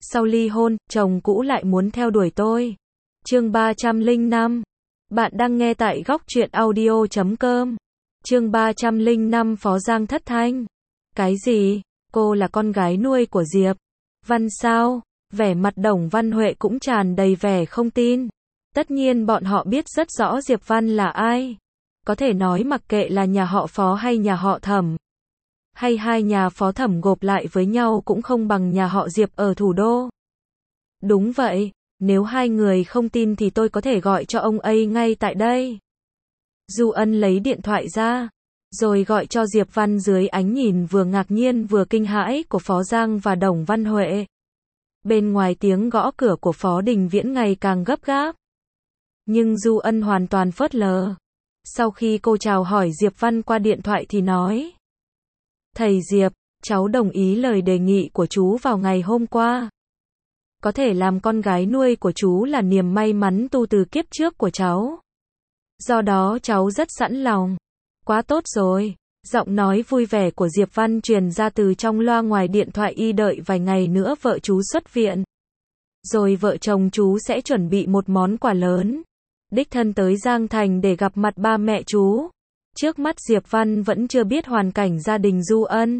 Sau ly hôn, chồng cũ lại muốn theo đuổi tôi. Chương 305. Bạn đang nghe tại góc truyện audio.com. Chương 305 Phó Giang thất thanh. Cái gì? Cô là con gái nuôi của Diệp Văn sao? Vẻ mặt Đồng Văn Huệ cũng tràn đầy vẻ không tin. Tất nhiên bọn họ biết rất rõ Diệp Văn là ai. Có thể nói mặc kệ là nhà họ Phó hay nhà họ Thẩm, hay hai nhà Phó Thẩm gộp lại với nhau cũng không bằng nhà họ Diệp ở thủ đô. Đúng vậy, nếu hai người không tin thì tôi có thể gọi cho ông ấy ngay tại đây. Du Ân lấy điện thoại ra, rồi gọi cho Diệp Văn dưới ánh nhìn vừa ngạc nhiên vừa kinh hãi của Phó Giang và Đồng Văn Huệ. Bên ngoài tiếng gõ cửa của Phó Đình Viễn ngày càng gấp gáp. Nhưng Du Ân hoàn toàn phớt lờ. Sau khi cô chào hỏi Diệp Văn qua điện thoại thì nói: Thầy Diệp, cháu đồng ý lời đề nghị của chú vào ngày hôm qua. Có thể làm con gái nuôi của chú là niềm may mắn tu từ kiếp trước của cháu. Do đó cháu rất sẵn lòng. Quá tốt rồi. Giọng nói vui vẻ của Diệp Văn truyền ra từ trong loa ngoài điện thoại. Y đợi vài ngày nữa vợ chú xuất viện. Rồi vợ chồng chú sẽ chuẩn bị một món quà lớn. Đích thân tới Giang Thành để gặp mặt ba mẹ chú. Trước mắt Diệp Văn vẫn chưa biết hoàn cảnh gia đình Du Ân.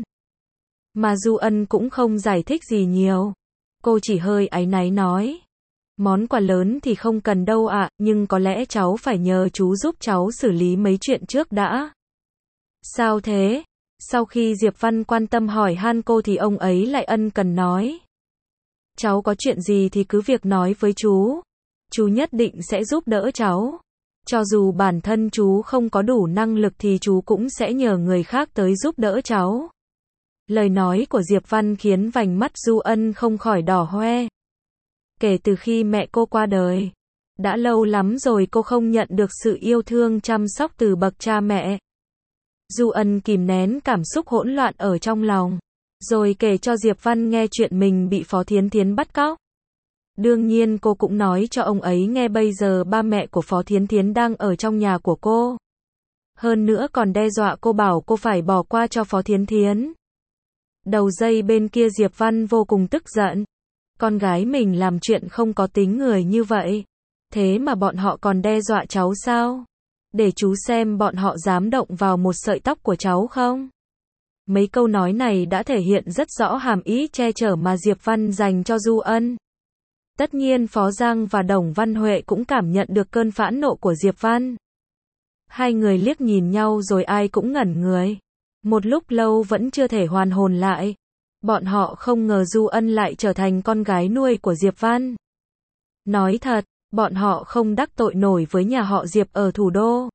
Mà Du Ân cũng không giải thích gì nhiều. Cô chỉ hơi áy náy nói: Món quà lớn thì không cần đâu ạ, nhưng có lẽ cháu phải nhờ chú giúp cháu xử lý mấy chuyện trước đã. Sao thế? Sau khi Diệp Văn quan tâm hỏi han cô thì ông ấy lại ân cần nói: Cháu có chuyện gì thì cứ việc nói với chú. Chú nhất định sẽ giúp đỡ cháu. Cho dù bản thân chú không có đủ năng lực thì chú cũng sẽ nhờ người khác tới giúp đỡ cháu. Lời nói của Diệp Văn khiến vành mắt Du Ân không khỏi đỏ hoe. Kể từ khi mẹ cô qua đời, đã lâu lắm rồi cô không nhận được sự yêu thương chăm sóc từ bậc cha mẹ. Du Ân kìm nén cảm xúc hỗn loạn ở trong lòng, rồi kể cho Diệp Văn nghe chuyện mình bị Phó Thiến Thiến bắt cóc. Đương nhiên cô cũng nói cho ông ấy nghe bây giờ ba mẹ của Phó Thiến Thiến đang ở trong nhà của cô. Hơn nữa còn đe dọa cô bảo cô phải bỏ qua cho Phó Thiến Thiến. Đầu dây bên kia Diệp Văn vô cùng tức giận. Con gái mình làm chuyện không có tính người như vậy. Thế mà bọn họ còn đe dọa cháu sao? Để chú xem bọn họ dám động vào một sợi tóc của cháu không? Mấy câu nói này đã thể hiện rất rõ hàm ý che chở mà Diệp Văn dành cho Du Ân. Tất nhiên Phó Giang và Đồng Văn Huệ cũng cảm nhận được cơn phẫn nộ của Diệp Văn. Hai người liếc nhìn nhau rồi ai cũng ngẩn người. Một lúc lâu vẫn chưa thể hoàn hồn lại. Bọn họ không ngờ Du Ân lại trở thành con gái nuôi của Diệp Văn. Nói thật, bọn họ không đắc tội nổi với nhà họ Diệp ở thủ đô.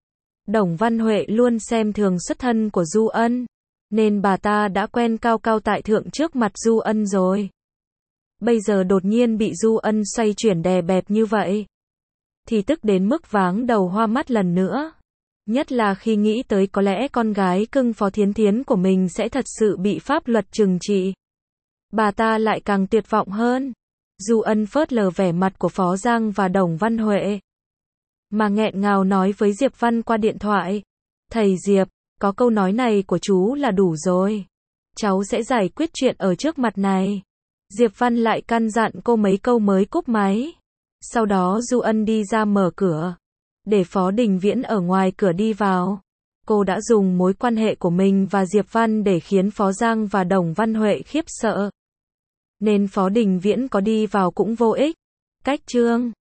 Đồng Văn Huệ luôn xem thường xuất thân của Du Ân, nên bà ta đã quen cao cao tại thượng trước mặt Du Ân rồi. Bây giờ đột nhiên bị Du Ân xoay chuyển đè bẹp như vậy, thì tức đến mức váng đầu hoa mắt lần nữa. Nhất là khi nghĩ tới có lẽ con gái cưng Phó Thiến Thiến của mình sẽ thật sự bị pháp luật trừng trị. Bà ta lại càng tuyệt vọng hơn. Du Ân phớt lờ vẻ mặt của Phó Giang và Đồng Văn Huệ, mà nghẹn ngào nói với Diệp Văn qua điện thoại: Thầy Diệp, có câu nói này của chú là đủ rồi. Cháu sẽ giải quyết chuyện ở trước mặt này. Diệp Văn lại căn dặn cô mấy câu mới cúp máy. Sau đó Du Ân đi ra mở cửa, để Phó Đình Viễn ở ngoài cửa đi vào. Cô đã dùng mối quan hệ của mình và Diệp Văn để khiến Phó Giang và Đồng Văn Huệ khiếp sợ. Nên Phó Đình Viễn có đi vào cũng vô ích. Cách chương